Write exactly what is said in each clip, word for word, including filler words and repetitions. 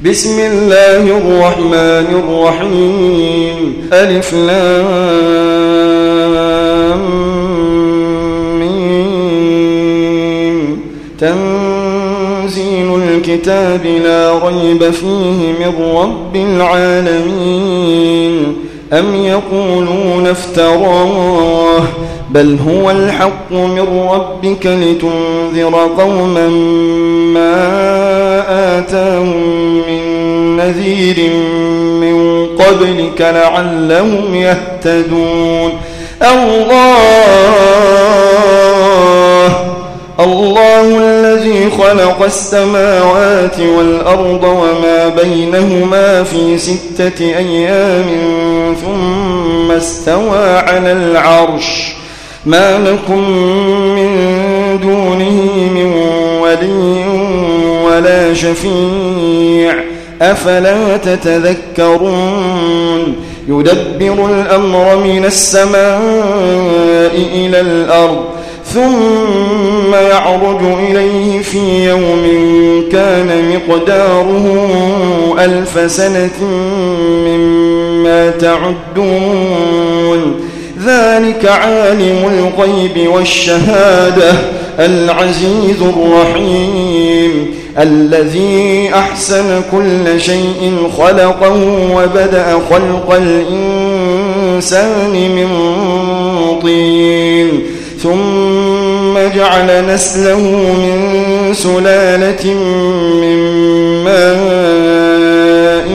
بسم الله الرحمن الرحيم ألف لام ميم تنزيل الكتاب لا ريب فيه من رب العالمين أم يقولون افتراه بل هو الحق من ربك لتنذر قوما ما آتاهم من نذير من قبلك لعلهم يهتدون الله الله الذي خلق السماوات والأرض وما بينهما في ستة أيام ثم استوى على العرش ما لكم من دونه من ولي ولا شفيع أفلا تتذكرون يدبر الأمر من السماء إلى الأرض ثم يعرج إليه في يوم كان مقداره ألف سنة مما تعدون ذلك عالم الغيب والشهادة العزيز الرحيم الذي أحسن كل شيء خلقه وبدأ خلق الإنسان من طين ثم جعل نسله من سلالة من ماء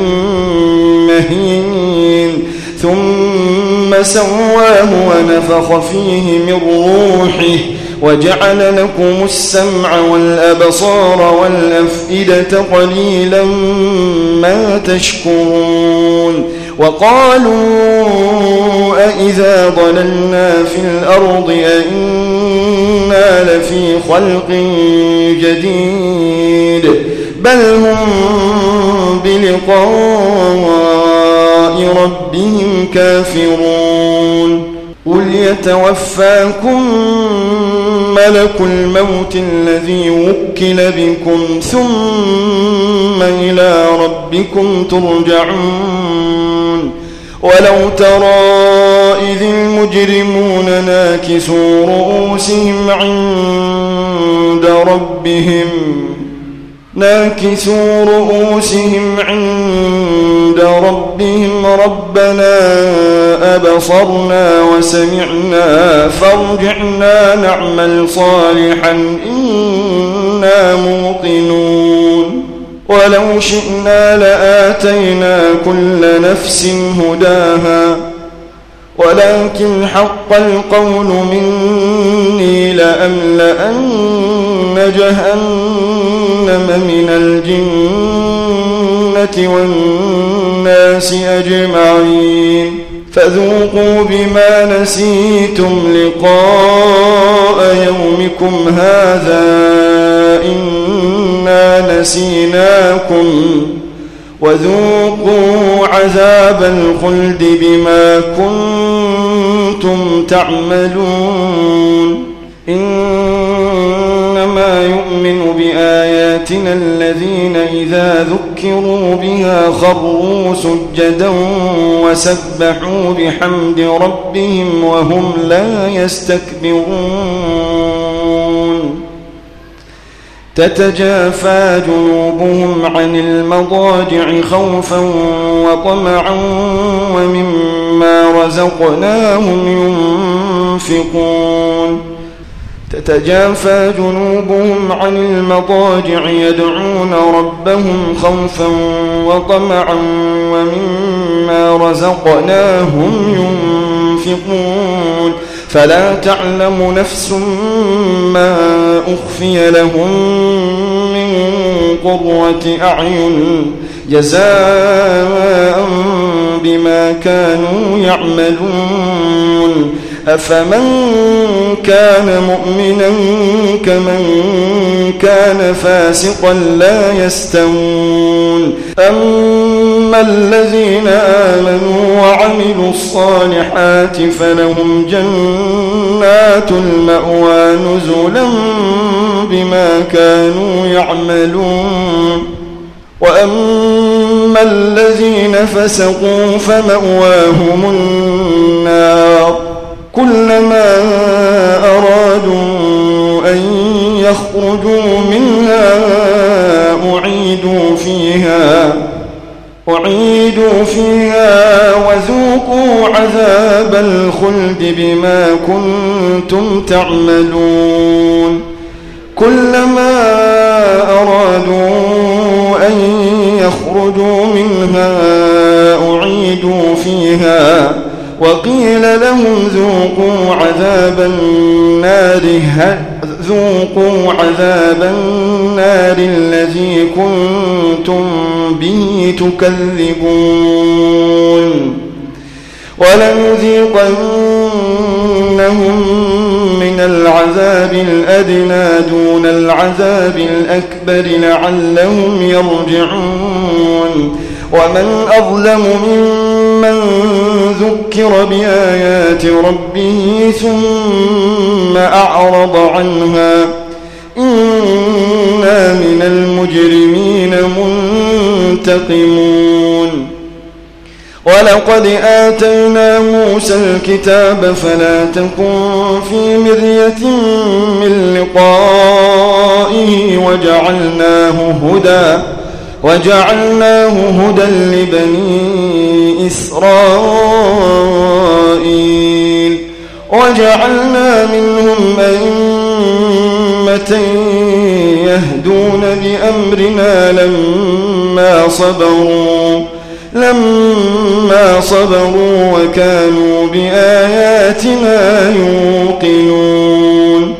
مهين ثم سواه ونفخ فيه من روحه وجعل لكم السمع والأبصار والأفئدة قليلا ما تشكرون وقالوا أإذا ضللنا في الأرض أإنا لفي خلق جديد بل هم بلقاء ربهم كافرون قل يتوفاكم ملك الموت الذي وكل بكم ثم إلى ربكم ترجعون ولو ترى إذ المجرمون ناكسوا رؤوسهم عند ربهم ناكسوا رؤوسهم عند ربهم ربنا أبصرنا وسمعنا فارجعنا نعمل صالحا إنا موقنون ولو شئنا لآتينا كل نفس هداها ولكن حق القول مني لأملأن جهنم من الجنة والناس أجمعين فذوقوا بما نسيتم لقاء يومكم هذا إنا نسيناكم وذوقوا عذاب الخلد بما كنتم تعملون إنما يؤمن بآياتنا الذين إذا ذكروا بها خروا سجدا وسبحوا بحمد ربهم وهم لا يستكبرون تتجافى جنوبهم عن المضاجع خوفا وطمعا ومما رزقناهم ينفقون تتجافى جنوبهم عن المضاجع يدعون ربهم خوفا وطمعا ومما رزقناهم ينفقون فلا تعلم نفس ما أخفي لهم من قرة أعين جزاء بما كانوا يعملون أفمن كان مؤمنا كمن كان فاسقا لا يستوون أما الذين آمنوا وعملوا الصالحات فلهم جنات المأوى نزلا بما كانوا يعملون وأما الذين فسقوا فمأواهم النار كلما أرادوا أن يخرجوا منها أعيدوا فيها أعيدوا فيها وذوقوا عذاب الخلد بما كنتم تعملون كلما أرادوا أن يخرجوا منها أعيدوا فيها وقيل لهم ذوقوا عذاب النار ذوقوا عذاب النار الذي كنتم به تكذبون ولنذيقنهم من العذاب الأدنى دون العذاب الأكبر لعلهم يرجعون ومن أظلم ممن ذكر بآيات ربه ثم أعرض عنها إنا من المجرمين منتقمون ولقد آتينا موسى الكتاب فلا تكن في مرية من لقائه وجعلناه هدى وجعلناه هدى لبني إسرائيل وجعلنا منهم أئمة يهدون بأمرنا لما صبروا لما صبروا وكانوا بآياتنا يوقنون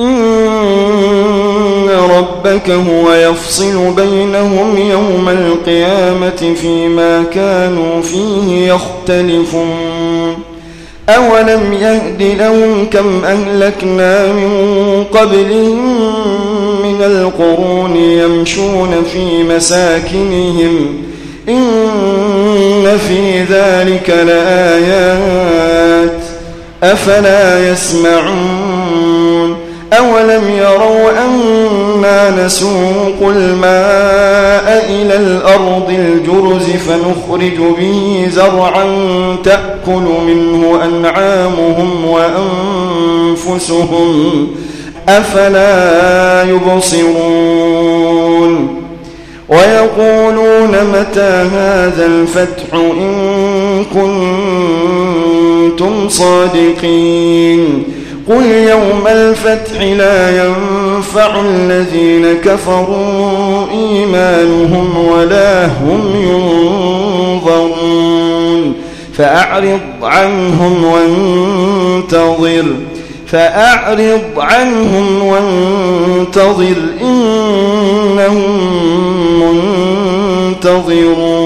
إن ربك هو يفصل بينهم يوم القيامة فيما كانوا فيه يختلفون أولم يهد لهم كم أهلكنا من قبلهم من القرون يمشون في مساكنهم إن في ذلك لآيات أفلا يسمعون أولم يروا أنا نسوق الماء إلى الأرض الجرز فنخرج به زرعا تأكل منه أنعامهم وأنفسهم أفلا يبصرون ويقولون متى هذا الفتح إن كنتم صادقين قل يوم الفتح لا ينفع الذين كفروا إيمانهم ولا هم ينظرون فأعرض عنهم وانتظر فأعرض عنهم وانتظر إنهم منتظرون